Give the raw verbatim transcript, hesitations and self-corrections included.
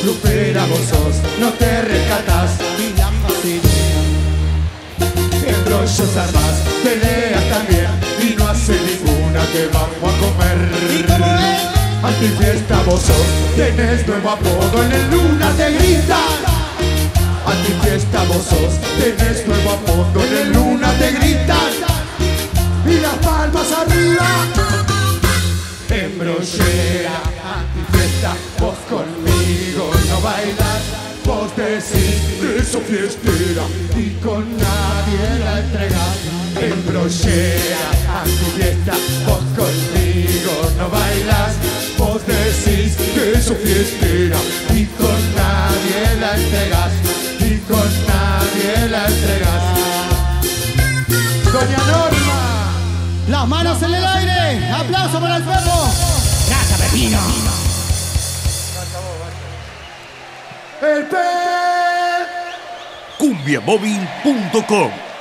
Lupera vos sos, no te rescatás. Y la facilidad. Embrollos armás, peleas también. Y no hace ninguna que vamos a comer. ¿Y cómo es? Antifiesta vos sos, tenés nuevo apodo, en el Luna te gritan. Antifiesta vos sos, tenés nuevo apodo, en el Luna te gritan. Y las palmas arriba. Embrollera, antifiesta, vos conmigo no bailás. Vos decís que sos fiestera y con nadie la entregás. Embrollera, antifiesta, vos conmigo no bailás. Vos decís que sos fiestera y con nadie la entregás. Y con nadie la entregás. Doña Norma. Las manos en el aire. Aplauso para el perro. Gracias, Pepino. El pe... Cumbiamóvil punto com